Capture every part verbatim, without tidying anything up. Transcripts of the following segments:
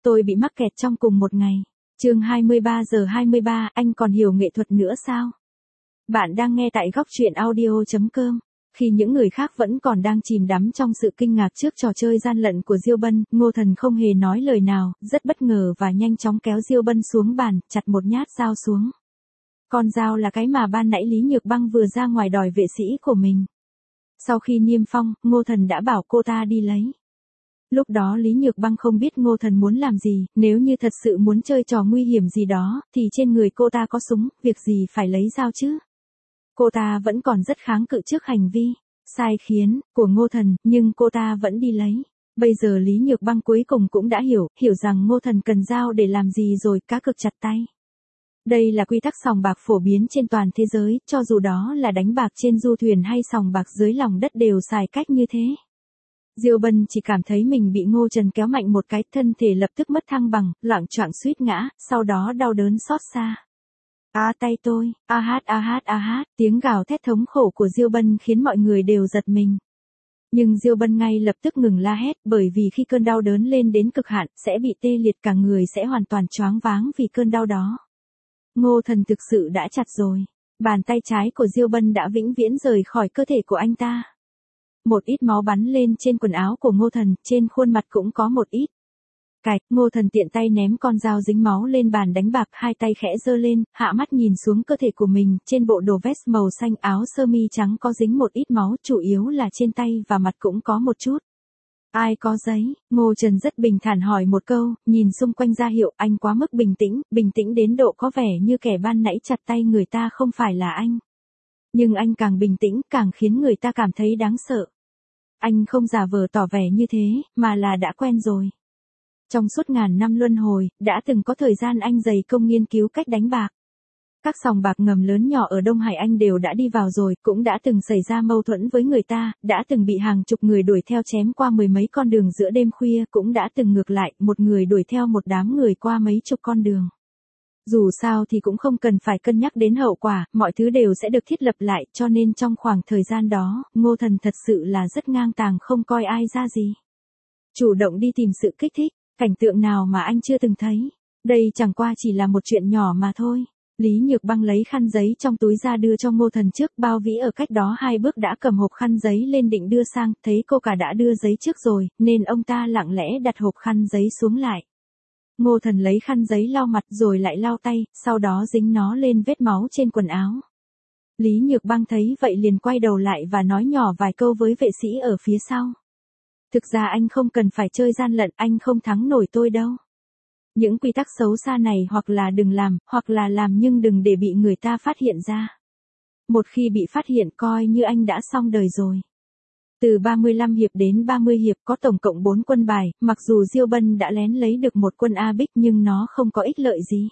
Tôi bị mắc kẹt trong cùng một ngày. Chương hai mươi ba giờ hai mươi ba, anh còn hiểu nghệ thuật nữa sao? Bạn đang nghe tại góc truyện audio chấm com. Khi những người khác vẫn còn đang chìm đắm trong sự kinh ngạc trước trò chơi gian lận của Diêu Bân, Ngô Thần không hề nói lời nào, rất bất ngờ và nhanh chóng kéo Diêu Bân xuống bàn, chặt một nhát dao xuống. Con dao là cái mà ban nãy Lý Nhược Băng vừa ra ngoài đòi vệ sĩ của mình. Sau khi niêm phong, Ngô Thần đã bảo cô ta đi lấy. Lúc đó Lý Nhược Băng không biết Ngô Thần muốn làm gì, nếu như thật sự muốn chơi trò nguy hiểm gì đó, thì trên người cô ta có súng, việc gì phải lấy dao chứ? Cô ta vẫn còn rất kháng cự trước hành vi sai khiến của Ngô Thần, nhưng cô ta vẫn đi lấy. Bây giờ Lý Nhược Băng cuối cùng cũng đã hiểu, hiểu rằng Ngô Thần cần dao để làm gì rồi, cá cược chặt tay. Đây là quy tắc sòng bạc phổ biến trên toàn thế giới, cho dù đó là đánh bạc trên du thuyền hay sòng bạc dưới lòng đất đều xài cách như thế. Diêu Bân chỉ cảm thấy mình bị Ngô Trần kéo mạnh một cái, thân thể lập tức mất thăng bằng, loạng choạng suýt ngã, sau đó đau đớn xót xa. À tay tôi, a hát a hát a hát, tiếng gào thét thống khổ của Diêu Bân khiến mọi người đều giật mình. Nhưng Diêu Bân ngay lập tức ngừng la hét, bởi vì khi cơn đau đớn lên đến cực hạn, sẽ bị tê liệt, cả người sẽ hoàn toàn choáng váng vì cơn đau đó. Ngô Thần thực sự đã chặt rồi. Bàn tay trái của Diêu Bân đã vĩnh viễn rời khỏi cơ thể của anh ta. Một ít máu bắn lên trên quần áo của Ngô Thần, trên khuôn mặt cũng có một ít. Cạch, Ngô Thần tiện tay ném con dao dính máu lên bàn đánh bạc, hai tay khẽ giơ lên, hạ mắt nhìn xuống cơ thể của mình, trên bộ đồ vest màu xanh, áo sơ mi trắng có dính một ít máu, chủ yếu là trên tay và mặt cũng có một chút. Ai có giấy? Ngô Trần rất bình thản hỏi một câu, nhìn xung quanh ra hiệu anh quá mức bình tĩnh, bình tĩnh đến độ có vẻ như kẻ ban nãy chặt tay người ta không phải là anh. Nhưng anh càng bình tĩnh, càng khiến người ta cảm thấy đáng sợ. Anh không giả vờ tỏ vẻ như thế, mà là đã quen rồi. Trong suốt ngàn năm luân hồi, đã từng có thời gian anh dày công nghiên cứu cách đánh bạc. Các sòng bạc ngầm lớn nhỏ ở Đông Hải anh đều đã đi vào rồi, cũng đã từng xảy ra mâu thuẫn với người ta, đã từng bị hàng chục người đuổi theo chém qua mười mấy con đường giữa đêm khuya, cũng đã từng ngược lại, một người đuổi theo một đám người qua mấy chục con đường. Dù sao thì cũng không cần phải cân nhắc đến hậu quả, mọi thứ đều sẽ được thiết lập lại, cho nên trong khoảng thời gian đó, Ngô Thần thật sự là rất ngang tàng, không coi ai ra gì. Chủ động đi tìm sự kích thích, cảnh tượng nào mà anh chưa từng thấy. Đây chẳng qua chỉ là một chuyện nhỏ mà thôi. Lý Nhược Băng lấy khăn giấy trong túi ra đưa cho Ngô Thần trước, Bao Vĩ ở cách đó hai bước đã cầm hộp khăn giấy lên định đưa sang, thấy cô cả đã đưa giấy trước rồi, nên ông ta lặng lẽ đặt hộp khăn giấy xuống lại. Ngô Thần lấy khăn giấy lau mặt rồi lại lau tay, sau đó dính nó lên vết máu trên quần áo. Lý Nhược Băng thấy vậy liền quay đầu lại và nói nhỏ vài câu với vệ sĩ ở phía sau. Thực ra anh không cần phải chơi gian lận, anh không thắng nổi tôi đâu. Những quy tắc xấu xa này hoặc là đừng làm, hoặc là làm nhưng đừng để bị người ta phát hiện ra. Một khi bị phát hiện coi như anh đã xong đời rồi. Từ ba mươi lăm hiệp đến ba mươi hiệp có tổng cộng bốn quân bài, mặc dù Diêu Bân đã lén lấy được một quân A Bích nhưng nó không có ích lợi gì.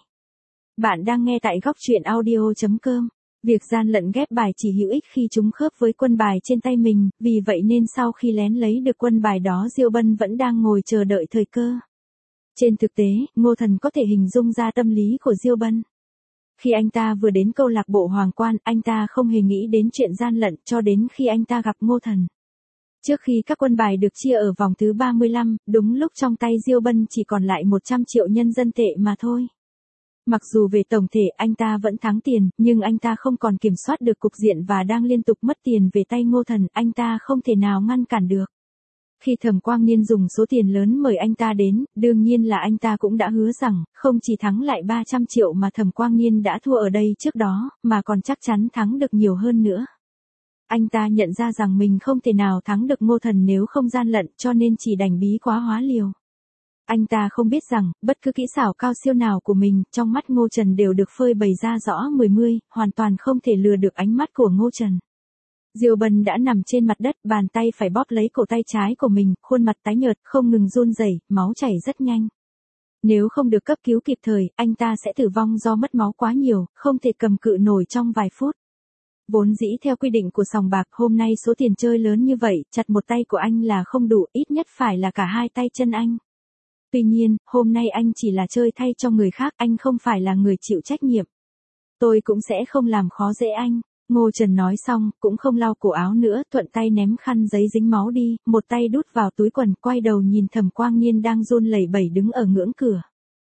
Bạn đang nghe tại góc truyện audio chấm com. Việc gian lận ghép bài chỉ hữu ích khi chúng khớp với quân bài trên tay mình, vì vậy nên sau khi lén lấy được quân bài đó Diêu Bân vẫn đang ngồi chờ đợi thời cơ. Trên thực tế, Ngô Thần có thể hình dung ra tâm lý của Diêu Bân. Khi anh ta vừa đến câu lạc bộ Hoàng Quan, anh ta không hề nghĩ đến chuyện gian lận cho đến khi anh ta gặp Ngô Thần. Trước khi các quân bài được chia ở vòng thứ ba mươi lăm, đúng lúc trong tay Diêu Bân chỉ còn lại một trăm triệu nhân dân tệ mà thôi. Mặc dù về tổng thể anh ta vẫn thắng tiền, nhưng anh ta không còn kiểm soát được cục diện và đang liên tục mất tiền về tay Ngô Thần, anh ta không thể nào ngăn cản được. Khi Thẩm Quang Niên dùng số tiền lớn mời anh ta đến, đương nhiên là anh ta cũng đã hứa rằng, không chỉ thắng lại ba trăm triệu mà Thẩm Quang Niên đã thua ở đây trước đó, mà còn chắc chắn thắng được nhiều hơn nữa. Anh ta nhận ra rằng mình không thể nào thắng được Ngô Thần nếu không gian lận, cho nên chỉ đành bí quá hóa liều. Anh ta không biết rằng, bất cứ kỹ xảo cao siêu nào của mình, trong mắt Ngô Trần đều được phơi bày ra rõ mười mươi, hoàn toàn không thể lừa được ánh mắt của Ngô Trần. Diêu Bân đã nằm trên mặt đất, bàn tay phải bóp lấy cổ tay trái của mình, khuôn mặt tái nhợt, không ngừng run rẩy, máu chảy rất nhanh. Nếu không được cấp cứu kịp thời, anh ta sẽ tử vong do mất máu quá nhiều, không thể cầm cự nổi trong vài phút. Vốn dĩ theo quy định của sòng bạc, hôm nay số tiền chơi lớn như vậy, chặt một tay của anh là không đủ, ít nhất phải là cả hai tay chân anh. Tuy nhiên, hôm nay anh chỉ là chơi thay cho người khác, anh không phải là người chịu trách nhiệm. Tôi cũng sẽ không làm khó dễ anh. Ngô Trần nói xong, cũng không lau cổ áo nữa, thuận tay ném khăn giấy dính máu đi, một tay đút vào túi quần, quay đầu nhìn Thẩm Quang Niên đang run lẩy bẩy đứng ở ngưỡng cửa.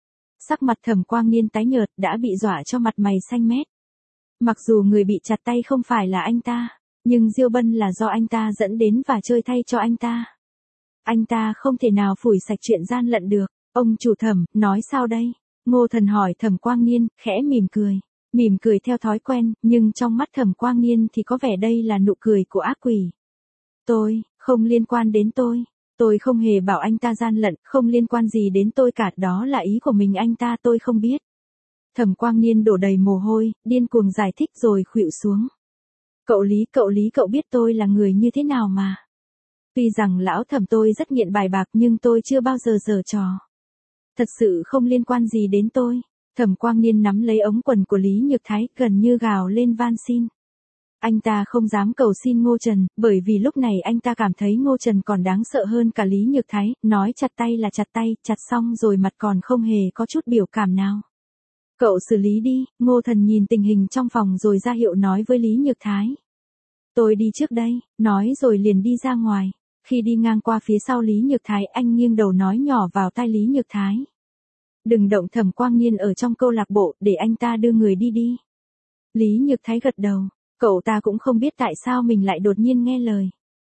Sắc mặt Thẩm Quang Niên tái nhợt, đã bị dọa cho mặt mày xanh mét. Mặc dù người bị chặt tay không phải là anh ta, nhưng Diêu Bân là do anh ta dẫn đến và chơi thay cho anh ta. Anh ta không thể nào phủi sạch chuyện gian lận được. Ông chủ Thẩm, nói sao đây? Ngô Thần hỏi Thẩm Quang Niên, khẽ mỉm cười. Mỉm cười theo thói quen, nhưng trong mắt Thẩm Quang Niên thì có vẻ đây là nụ cười của ác quỷ. Tôi, không liên quan đến tôi. Tôi không hề bảo anh ta gian lận, không liên quan gì đến tôi cả, đó là ý của mình anh ta, tôi không biết. Thẩm Quang Niên đổ đầy mồ hôi, điên cuồng giải thích rồi khuỵu xuống. Cậu Lý, cậu Lý cậu biết tôi là người như thế nào mà. Tuy rằng lão Thẩm tôi rất nghiện bài bạc nhưng tôi chưa bao giờ giở trò. Thật sự không liên quan gì đến tôi. Thẩm Quang Niên nắm lấy ống quần của Lý Nhược Thái, gần như gào lên van xin. Anh ta không dám cầu xin Ngô Trần, bởi vì lúc này anh ta cảm thấy Ngô Trần còn đáng sợ hơn cả Lý Nhược Thái, nói chặt tay là chặt tay, chặt xong rồi mặt còn không hề có chút biểu cảm nào. Cậu xử lý đi. Ngô Thần nhìn tình hình trong phòng rồi ra hiệu nói với Lý Nhược Thái. Tôi đi trước đây, nói rồi liền đi ra ngoài. Khi đi ngang qua phía sau Lý Nhược Thái, anh nghiêng đầu nói nhỏ vào tai Lý Nhược Thái. Đừng động Thẩm Quang Niên ở trong câu lạc bộ, để anh ta đưa người đi đi. Lý Nhược Thái gật đầu, cậu ta cũng không biết tại sao mình lại đột nhiên nghe lời.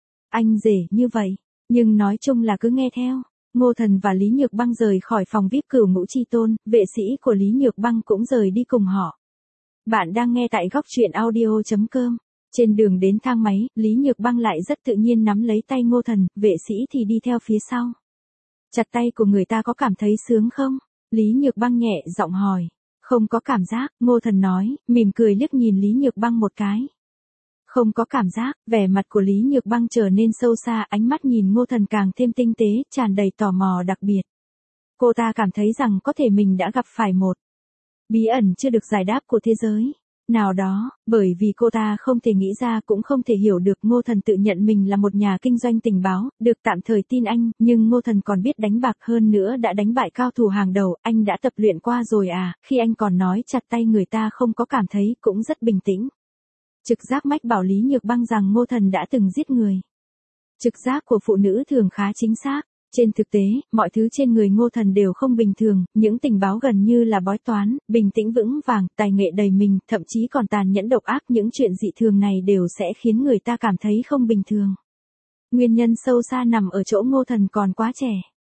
Anh rể như vậy, nhưng nói chung là cứ nghe theo. Ngô Thần và Lý Nhược Băng rời khỏi phòng vi ai pi Cửu Ngũ Chi Tôn, vệ sĩ của Lý Nhược Băng cũng rời đi cùng họ. Bạn đang nghe tại góc truyện audio chấm com. Trên đường đến thang máy, Lý Nhược Băng lại rất tự nhiên nắm lấy tay Ngô Thần, vệ sĩ thì đi theo phía sau. Chặt tay của người ta có cảm thấy sướng không? Lý Nhược Băng nhẹ giọng hỏi. Không có cảm giác, Ngô Thần nói, mỉm cười liếc nhìn Lý Nhược Băng một cái. Không có cảm giác, vẻ mặt của Lý Nhược Băng trở nên sâu xa, ánh mắt nhìn Ngô Thần càng thêm tinh tế, tràn đầy tò mò đặc biệt. Cô ta cảm thấy rằng có thể mình đã gặp phải một bí ẩn chưa được giải đáp của thế giới nào đó, bởi vì cô ta không thể nghĩ ra cũng không thể hiểu được. Ngô Thần tự nhận mình là một nhà kinh doanh tình báo, được tạm thời tin anh, nhưng Ngô Thần còn biết đánh bạc, hơn nữa đã đánh bại cao thủ hàng đầu, anh đã tập luyện qua rồi à, khi anh còn nói chặt tay người ta không có cảm thấy, cũng rất bình tĩnh. Trực giác mách bảo Lý Nhược Băng rằng Ngô Thần đã từng giết người. Trực giác của phụ nữ thường khá chính xác. Trên thực tế, mọi thứ trên người Ngô Thần đều không bình thường, những tình báo gần như là bói toán, bình tĩnh vững vàng, tài nghệ đầy mình, thậm chí còn tàn nhẫn độc ác, những chuyện dị thường này đều sẽ khiến người ta cảm thấy không bình thường. Nguyên nhân sâu xa nằm ở chỗ Ngô Thần còn quá trẻ.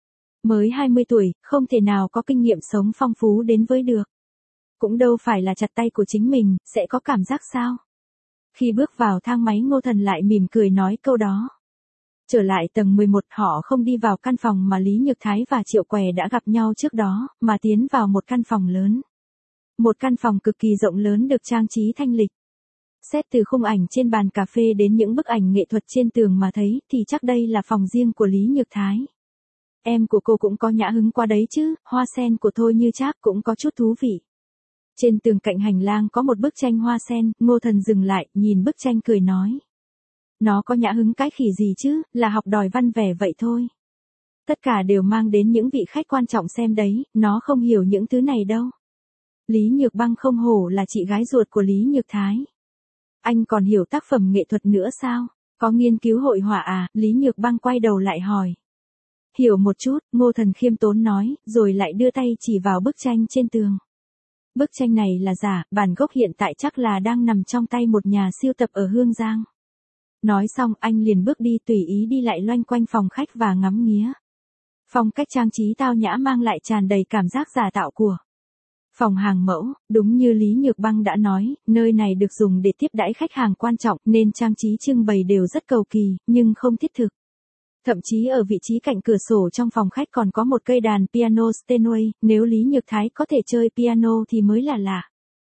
Mới hai mươi tuổi, không thể nào có kinh nghiệm sống phong phú đến với được. Cũng đâu phải là chặt tay của chính mình, sẽ có cảm giác sao? Khi bước vào thang máy Ngô Thần lại mỉm cười nói câu đó. Trở lại tầng mười một, họ không đi vào căn phòng mà Lý Nhược Thái và Triệu Què đã gặp nhau trước đó, mà tiến vào một căn phòng lớn. Một căn phòng cực kỳ rộng lớn được trang trí thanh lịch. Xét từ khung ảnh trên bàn cà phê đến những bức ảnh nghệ thuật trên tường mà thấy, thì chắc đây là phòng riêng của Lý Nhược Thái. Em của cô cũng có nhã hứng qua đấy chứ, hoa sen của Thôi Như Trác cũng có chút thú vị. Trên tường cạnh hành lang có một bức tranh hoa sen, Ngô Thần dừng lại, nhìn bức tranh cười nói. Nó có nhã hứng cái khỉ gì chứ, là học đòi văn vẻ vậy thôi. Tất cả đều mang đến những vị khách quan trọng xem đấy, nó không hiểu những thứ này đâu. Lý Nhược Băng không hổ là chị gái ruột của Lý Nhược Thái. Anh còn hiểu tác phẩm nghệ thuật nữa sao? Có nghiên cứu hội họa à? Lý Nhược Băng quay đầu lại hỏi. Hiểu một chút, Ngô Thần khiêm tốn nói, rồi lại đưa tay chỉ vào bức tranh trên tường. Bức tranh này là giả, bản gốc hiện tại chắc là đang nằm trong tay một nhà sưu tập ở Hương Giang. Nói xong anh liền bước đi tùy ý đi lại loanh quanh phòng khách và ngắm nghía. Phong cách trang trí tao nhã mang lại tràn đầy cảm giác giả tạo của phòng hàng mẫu, đúng như Lý Nhược Băng đã nói, nơi này được dùng để tiếp đãi khách hàng quan trọng nên trang trí trưng bày đều rất cầu kỳ, nhưng không thiết thực. Thậm chí ở vị trí cạnh cửa sổ trong phòng khách còn có một cây đàn piano Steinway, nếu Lý Nhược Thái có thể chơi piano thì mới là lạ.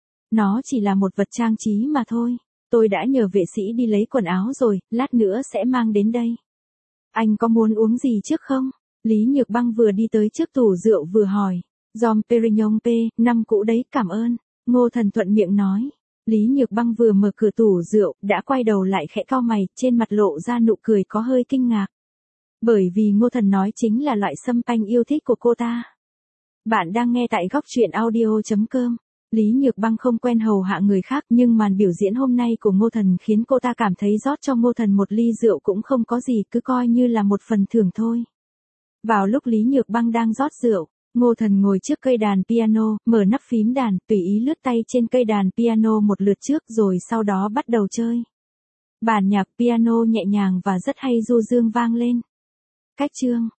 Nó chỉ là một vật trang trí mà thôi. Tôi đã nhờ vệ sĩ đi lấy quần áo rồi, lát nữa sẽ mang đến đây. Anh có muốn uống gì trước không? Lý Nhược Băng vừa đi tới trước tủ rượu vừa hỏi. Dom Perignon P, năm cũ đấy, cảm ơn. Ngô Thần thuận miệng nói. Lý Nhược Băng vừa mở cửa tủ rượu, đã quay đầu lại khẽ cau mày, trên mặt lộ ra nụ cười có hơi kinh ngạc. Bởi vì Ngô Thần nói chính là loại sâm panh yêu thích của cô ta. Bạn đang nghe tại góc truyện audio chấm com. Lý Nhược Băng không quen hầu hạ người khác nhưng màn biểu diễn hôm nay của Ngô Thần khiến cô ta cảm thấy rót cho Ngô Thần một ly rượu cũng không có gì, cứ coi như là một phần thưởng thôi. Vào lúc Lý Nhược Băng đang rót rượu, Ngô Thần ngồi trước cây đàn piano, mở nắp phím đàn, tùy ý lướt tay trên cây đàn piano một lượt trước rồi sau đó bắt đầu chơi. Bản nhạc piano nhẹ nhàng và rất hay du dương vang lên. Cách chương